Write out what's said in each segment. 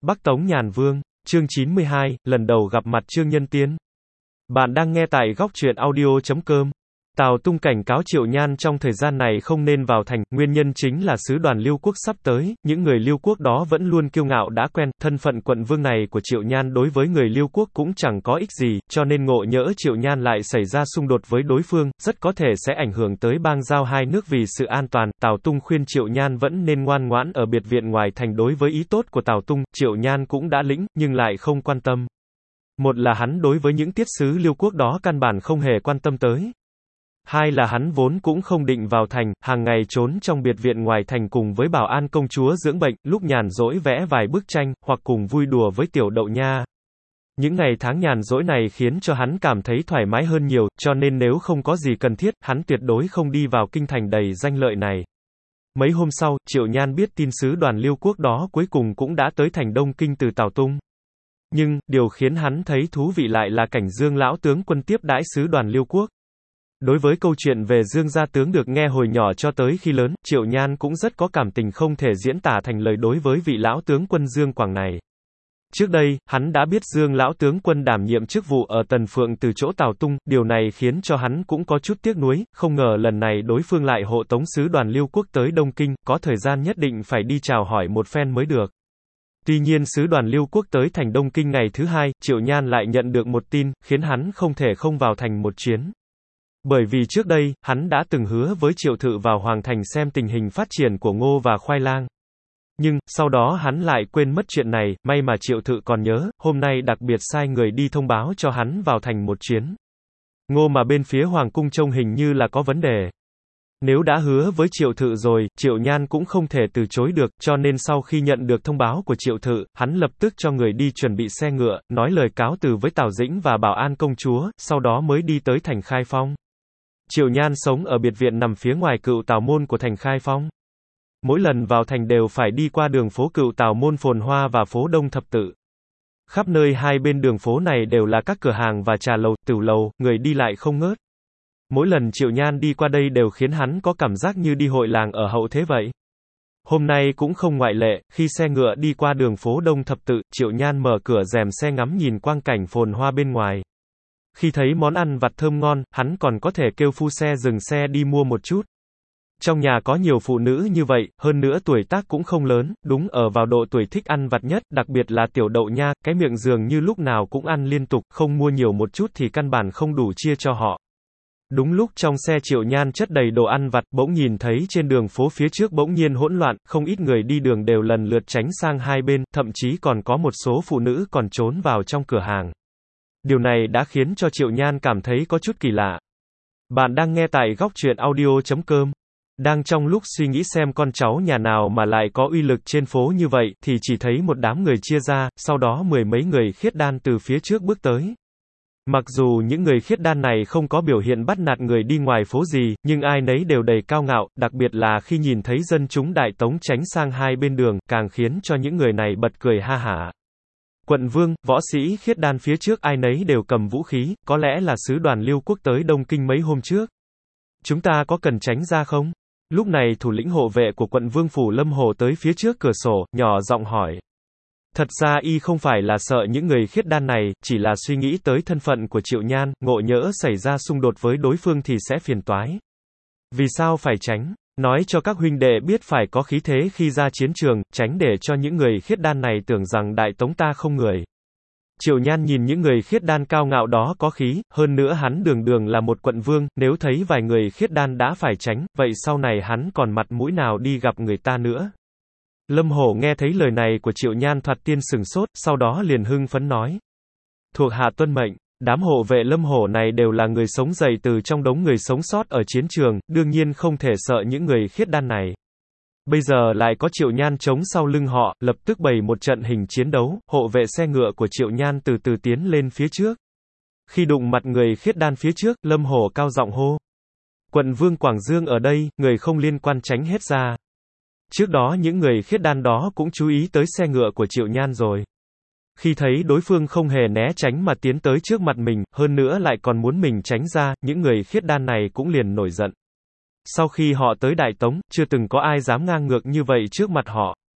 Bắc Tống Nhàn Vương, chương 92, lần đầu gặp mặt Trương Nhân Tiên. Bạn đang nghe tại góc truyện audio.com. Tào Tung cảnh cáo Triệu Nhan trong thời gian này không nên vào thành, nguyên nhân chính là sứ đoàn Liêu quốc sắp tới, những người Liêu quốc đó vẫn luôn kiêu ngạo đã quen, thân phận quận vương này của Triệu Nhan đối với người Liêu quốc cũng chẳng có ích gì, cho nên ngộ nhỡ Triệu Nhan lại xảy ra xung đột với đối phương, rất có thể sẽ ảnh hưởng tới bang giao hai nước vì sự an toàn. Tào Tung khuyên Triệu Nhan vẫn nên ngoan ngoãn ở biệt viện ngoài thành. Đối với ý tốt của Tào Tung, Triệu Nhan cũng đã lĩnh, nhưng lại không quan tâm. Một là hắn đối với những tiết sứ Liêu quốc đó căn bản không hề quan tâm tới. Hai là hắn vốn cũng không định vào thành, hàng ngày trốn trong biệt viện ngoài thành cùng với Bảo An công chúa dưỡng bệnh, lúc nhàn rỗi vẽ vài bức tranh, hoặc cùng vui đùa với Tiểu Đậu Nha. Những ngày tháng nhàn rỗi này khiến cho hắn cảm thấy thoải mái hơn nhiều, cho nên nếu không có gì cần thiết, hắn tuyệt đối không đi vào kinh thành đầy danh lợi này. Mấy hôm sau, Triệu Nhan biết tin sứ đoàn Liêu quốc đó cuối cùng cũng đã tới thành Đông Kinh từ Tào Tung. Nhưng, điều khiến hắn thấy thú vị lại là cảnh Dương lão tướng quân tiếp đãi sứ đoàn Liêu quốc. Đối với câu chuyện về Dương gia tướng được nghe hồi nhỏ cho tới khi lớn, Triệu Nhan cũng rất có cảm tình không thể diễn tả thành lời đối với vị lão tướng quân Dương Quảng này. Trước đây, hắn đã biết Dương lão tướng quân đảm nhiệm chức vụ ở Tần Phượng từ chỗ Tào Tung, điều này khiến cho hắn cũng có chút tiếc nuối, không ngờ lần này đối phương lại hộ tống sứ đoàn Liêu quốc tới Đông Kinh, có thời gian nhất định phải đi chào hỏi một phen mới được. Tuy nhiên sứ đoàn Liêu quốc tới thành Đông Kinh ngày thứ hai, Triệu Nhan lại nhận được một tin, khiến hắn không thể không vào thành một chuyến. Bởi vì trước đây, hắn đã từng hứa với Triệu Thự vào Hoàng Thành xem tình hình phát triển của ngô và khoai lang. Nhưng, sau đó hắn lại quên mất chuyện này, may mà Triệu Thự còn nhớ, hôm nay đặc biệt sai người đi thông báo cho hắn vào thành một chuyến. Ngô mà bên phía Hoàng cung trông hình như là có vấn đề. Nếu đã hứa với Triệu Thự rồi, Triệu Nhan cũng không thể từ chối được, cho nên sau khi nhận được thông báo của Triệu Thự, hắn lập tức cho người đi chuẩn bị xe ngựa, nói lời cáo từ với Tào Dĩnh và Bảo An công chúa, sau đó mới đi tới thành Khai Phong. Triệu Nhan sống ở biệt viện nằm phía ngoài Cựu Tào môn của thành Khai Phong. Mỗi lần vào thành đều phải đi qua đường phố Cựu Tào môn phồn hoa và phố Đông Thập Tự. Khắp nơi hai bên đường phố này đều là các cửa hàng và trà lầu, tửu lầu, người đi lại không ngớt. Mỗi lần Triệu Nhan đi qua đây đều khiến hắn có cảm giác như đi hội làng ở hậu thế vậy. Hôm nay cũng không ngoại lệ, khi xe ngựa đi qua đường phố Đông Thập Tự, Triệu Nhan mở cửa rèm xe ngắm nhìn quang cảnh phồn hoa bên ngoài. Khi thấy món ăn vặt thơm ngon, hắn còn có thể kêu phu xe dừng xe đi mua một chút. Trong nhà có nhiều phụ nữ như vậy, hơn nữa tuổi tác cũng không lớn, đúng ở vào độ tuổi thích ăn vặt nhất, đặc biệt là Tiểu Đậu Nha, cái miệng dường như lúc nào cũng ăn liên tục, không mua nhiều một chút thì căn bản không đủ chia cho họ. Đúng lúc trong xe Triệu Nhan chất đầy đồ ăn vặt, bỗng nhìn thấy trên đường phố phía trước bỗng nhiên hỗn loạn, không ít người đi đường đều lần lượt tránh sang hai bên, thậm chí còn có một số phụ nữ còn trốn vào trong cửa hàng. Điều này đã khiến cho Triệu Nhan cảm thấy có chút kỳ lạ. Bạn đang nghe tại góc truyện audio.com. Đang trong lúc suy nghĩ xem con cháu nhà nào mà lại có uy lực trên phố như vậy, thì chỉ thấy một đám người chia ra, sau đó mười mấy người khiết đan từ phía trước bước tới. Mặc dù những người khiết đan này không có biểu hiện bắt nạt người đi ngoài phố gì, nhưng ai nấy đều đầy cao ngạo, đặc biệt là khi nhìn thấy dân chúng Đại Tống tránh sang hai bên đường, càng khiến cho những người này bật cười ha hả. Quận vương, võ sĩ khiết đan phía trước ai nấy đều cầm vũ khí, có lẽ là sứ đoàn Liêu quốc tới Đông Kinh mấy hôm trước. Chúng ta có cần tránh ra không? Lúc này thủ lĩnh hộ vệ của quận vương phủ Lâm Hồ tới phía trước cửa sổ, nhỏ giọng hỏi. Thật ra y không phải là sợ những người khiết đan này, chỉ là suy nghĩ tới thân phận của Triệu Nhan, ngộ nhỡ xảy ra xung đột với đối phương thì sẽ phiền toái. Vì sao phải tránh? Nói cho các huynh đệ biết phải có khí thế khi ra chiến trường, tránh để cho những người khiết đan này tưởng rằng Đại Tống ta không người. Triệu Nhan nhìn những người khiết đan cao ngạo đó có khí, hơn nữa hắn đường đường là một quận vương, nếu thấy vài người khiết đan đã phải tránh, vậy sau này hắn còn mặt mũi nào đi gặp người ta nữa. Lâm Hổ nghe thấy lời này của Triệu Nhan thoạt tiên sừng sốt, sau đó liền hưng phấn nói. Thuộc hạ tuân mệnh. Đám hộ vệ Lâm Hổ này đều là người sống dậy từ trong đống người sống sót ở chiến trường, đương nhiên không thể sợ những người khiết đan này. Bây giờ lại có Triệu Nhan chống sau lưng họ, lập tức bày một trận hình chiến đấu, hộ vệ xe ngựa của Triệu Nhan từ từ tiến lên phía trước. Khi đụng mặt người khiết đan phía trước, Lâm Hổ cao giọng hô. Quận vương Quảng Dương ở đây, người không liên quan tránh hết ra. Trước đó những người khiết đan đó cũng chú ý tới xe ngựa của Triệu Nhan rồi. Khi thấy đối phương không hề né tránh mà tiến tới trước mặt mình, hơn nữa lại còn muốn mình tránh ra, những người khiết đan này cũng liền nổi giận. Sau khi họ tới Đại Tống, chưa từng có ai dám ngang ngược như vậy trước mặt họ.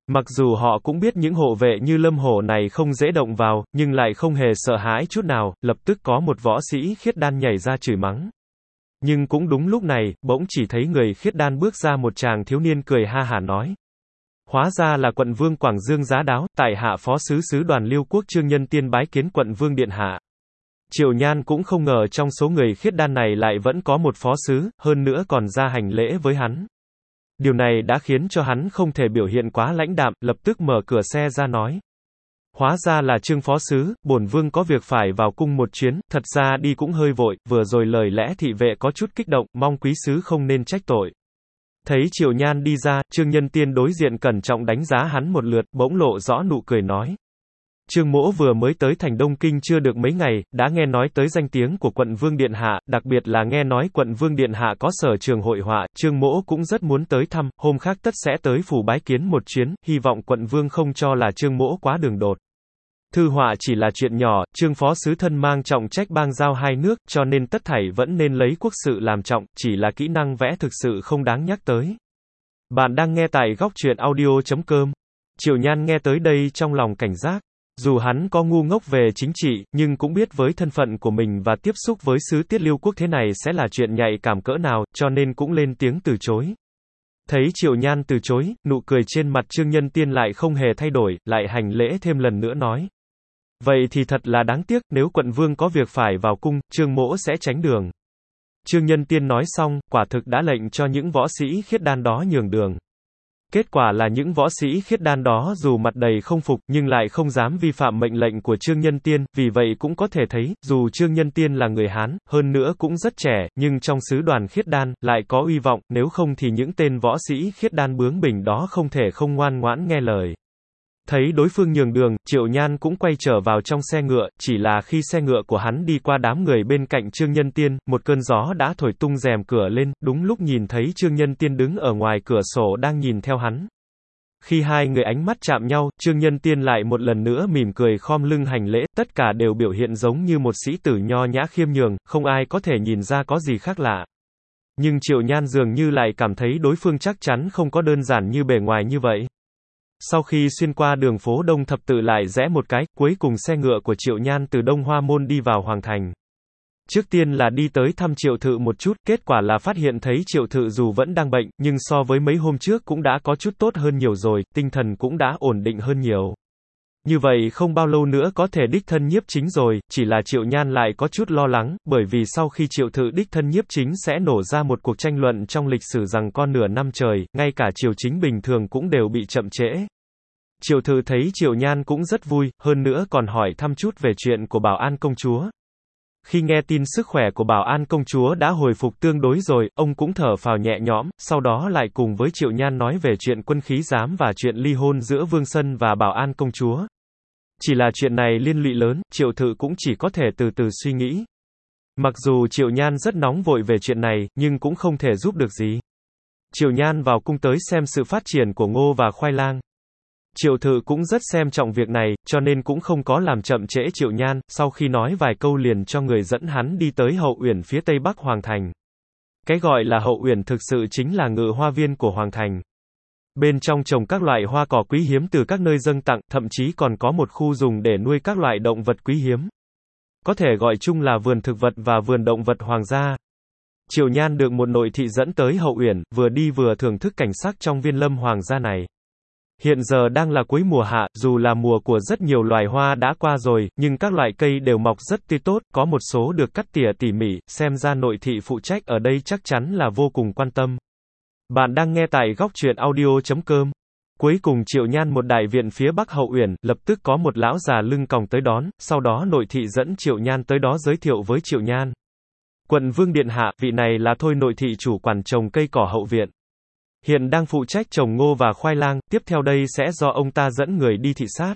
Mặc dù họ cũng biết những hộ vệ như Lâm Hổ này không dễ động vào, nhưng lại không hề sợ hãi chút nào, lập tức có một võ sĩ khiết đan nhảy ra chửi mắng. Nhưng cũng đúng lúc này, bỗng chỉ thấy người khiết đan bước ra một chàng thiếu niên cười ha hả nói. Hóa ra là quận vương Quảng Dương Giá Đáo, tại hạ phó sứ sứ đoàn Liêu Quốc Trương Nhân Tiên bái kiến quận vương điện hạ. Triệu Nhan cũng không ngờ trong số người khiết đan này lại vẫn có một phó sứ, hơn nữa còn ra hành lễ với hắn. Điều này đã khiến cho hắn không thể biểu hiện quá lãnh đạm, lập tức mở cửa xe ra nói. Hóa ra là Trương phó sứ, bổn vương có việc phải vào cung một chuyến, thật ra đi cũng hơi vội, vừa rồi lời lẽ thị vệ có chút kích động, mong quý sứ không nên trách tội. Thấy Triệu Nhan đi ra, Trương Nhân Tiên đối diện cẩn trọng đánh giá hắn một lượt, bỗng lộ rõ nụ cười nói. Trương mỗ vừa mới tới thành Đông Kinh chưa được mấy ngày, đã nghe nói tới danh tiếng của quận vương điện hạ, đặc biệt là nghe nói quận vương điện hạ có sở trường hội họa, Trương mỗ cũng rất muốn tới thăm, hôm khác tất sẽ tới phủ bái kiến một chuyến, hy vọng quận vương không cho là Trương mỗ quá đường đột. Thư họa chỉ là chuyện nhỏ, Trương phó sứ thân mang trọng trách bang giao hai nước, cho nên tất thảy vẫn nên lấy quốc sự làm trọng, chỉ là kỹ năng vẽ thực sự không đáng nhắc tới. Bạn đang nghe tại góc truyện audio.com. Triệu Nhan nghe tới đây trong lòng cảnh giác. Dù hắn có ngu ngốc về chính trị, nhưng cũng biết với thân phận của mình và tiếp xúc với sứ tiết Liêu Quốc thế này sẽ là chuyện nhạy cảm cỡ nào, cho nên cũng lên tiếng từ chối. Thấy Triệu Nhan từ chối, nụ cười trên mặt Trương Nhân Tiên lại không hề thay đổi, lại hành lễ thêm lần nữa nói. Vậy thì thật là đáng tiếc, nếu quận vương có việc phải vào cung, Trương mỗ sẽ tránh đường. Trương Nhân Tiên nói xong, quả thực đã lệnh cho những võ sĩ khiết đan đó nhường đường. Kết quả là những võ sĩ khiết đan đó dù mặt đầy không phục nhưng lại không dám vi phạm mệnh lệnh của Trương Nhân Tiên, vì vậy cũng có thể thấy, dù Trương Nhân Tiên là người Hán, hơn nữa cũng rất trẻ, nhưng trong sứ đoàn khiết đan, lại có uy vọng, nếu không thì những tên võ sĩ khiết đan bướng bỉnh đó không thể không ngoan ngoãn nghe lời. Thấy đối phương nhường đường, Triệu Nhan cũng quay trở vào trong xe ngựa, chỉ là khi xe ngựa của hắn đi qua đám người bên cạnh Trương Nhân Tiên, một cơn gió đã thổi tung rèm cửa lên, đúng lúc nhìn thấy Trương Nhân Tiên đứng ở ngoài cửa sổ đang nhìn theo hắn. Khi hai người ánh mắt chạm nhau, Trương Nhân Tiên lại một lần nữa mỉm cười khom lưng hành lễ, tất cả đều biểu hiện giống như một sĩ tử nho nhã khiêm nhường, không ai có thể nhìn ra có gì khác lạ. Nhưng Triệu Nhan dường như lại cảm thấy đối phương chắc chắn không có đơn giản như bề ngoài như vậy. Sau khi xuyên qua đường phố Đông Thập Tự lại rẽ một cái, cuối cùng xe ngựa của Triệu Nhan từ Đông Hoa Môn đi vào Hoàng Thành. Trước tiên là đi tới thăm Triệu Thự một chút, kết quả là phát hiện thấy Triệu Thự dù vẫn đang bệnh, nhưng so với mấy hôm trước cũng đã có chút tốt hơn nhiều rồi, tinh thần cũng đã ổn định hơn nhiều. Như vậy không bao lâu nữa có thể đích thân nhiếp chính rồi, chỉ là Triệu Nhan lại có chút lo lắng, bởi vì sau khi Triệu Thự đích thân nhiếp chính sẽ nổ ra một cuộc tranh luận trong lịch sử rằng con nửa năm trời, ngay cả triều chính bình thường cũng đều bị chậm trễ. Triệu Thự thấy Triệu Nhan cũng rất vui, hơn nữa còn hỏi thăm chút về chuyện của Bảo An công chúa. Khi nghe tin sức khỏe của Bảo An công chúa đã hồi phục tương đối rồi, ông cũng thở phào nhẹ nhõm, sau đó lại cùng với Triệu Nhan nói về chuyện quân khí giám và chuyện ly hôn giữa Vương Sân và Bảo An công chúa. Chỉ là chuyện này liên lụy lớn, Triệu Thự cũng chỉ có thể từ từ suy nghĩ. Mặc dù Triệu Nhan rất nóng vội về chuyện này, nhưng cũng không thể giúp được gì. Triệu Nhan vào cung tới xem sự phát triển của ngô và khoai lang. Triệu Thự cũng rất xem trọng việc này, cho nên cũng không có làm chậm trễ Triệu Nhan, sau khi nói vài câu liền cho người dẫn hắn đi tới hậu uyển phía tây bắc Hoàng Thành. Cái gọi là hậu uyển thực sự chính là ngự hoa viên của Hoàng Thành. Bên trong trồng các loại hoa cỏ quý hiếm từ các nơi dâng tặng, thậm chí còn có một khu dùng để nuôi các loại động vật quý hiếm. Có thể gọi chung là vườn thực vật và vườn động vật hoàng gia. Triệu Nhan được một nội thị dẫn tới hậu uyển, vừa đi vừa thưởng thức cảnh sắc trong viên lâm hoàng gia này. Hiện giờ đang là cuối mùa hạ, dù là mùa của rất nhiều loài hoa đã qua rồi, nhưng các loại cây đều mọc rất tươi tốt, có một số được cắt tỉa tỉ mỉ, xem ra nội thị phụ trách ở đây chắc chắn là vô cùng quan tâm. Bạn đang nghe tại góc truyện audio.com. Cuối cùng Triệu Nhan một đại viện phía bắc hậu uyển, lập tức có một lão già lưng còng tới đón, sau đó nội thị dẫn Triệu Nhan tới đó giới thiệu với Triệu Nhan. Quận vương điện hạ, vị này là Thôi nội thị chủ quản trồng cây cỏ hậu viện. Hiện đang phụ trách trồng ngô và khoai lang, tiếp theo đây sẽ do ông ta dẫn người đi thị sát.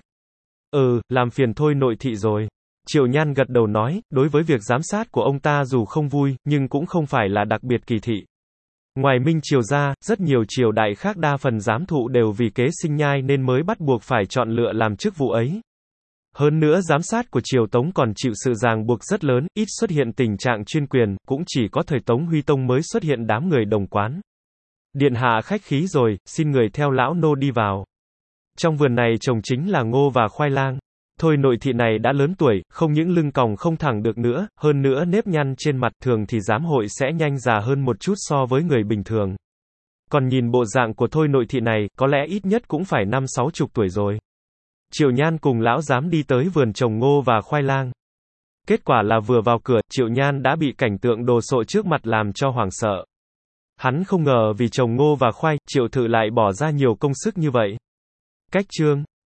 Làm phiền Thôi nội thị rồi. Triệu Nhan gật đầu nói, đối với việc giám sát của ông ta dù không vui, nhưng cũng không phải là đặc biệt kỳ thị. Ngoài Minh triều ra, rất nhiều triều đại khác đa phần giám thụ đều vì kế sinh nhai nên mới bắt buộc phải chọn lựa làm chức vụ ấy. Hơn nữa giám sát của triều Tống còn chịu sự ràng buộc rất lớn, ít xuất hiện tình trạng chuyên quyền, cũng chỉ có thời Tống Huy Tông mới xuất hiện đám người đồng quán. Điện hạ khách khí rồi, xin người theo lão nô đi vào. Trong vườn này trồng chính là ngô và khoai lang. Thôi nội thị này đã lớn tuổi, không những lưng còng không thẳng được nữa, hơn nữa nếp nhăn trên mặt thường thì giám hội sẽ nhanh già hơn một chút so với người bình thường. Còn nhìn bộ dạng của thôi nội thị này, có lẽ ít nhất cũng phải 50-60 tuổi rồi. Triệu Nhan cùng lão giám đi tới vườn trồng ngô và khoai lang. Kết quả là vừa vào cửa, Triệu Nhan đã bị cảnh tượng đồ sộ trước mặt làm cho hoảng sợ. Hắn không ngờ vì trồng ngô và khoai, Triệu Thự lại bỏ ra nhiều công sức như vậy. Cách chương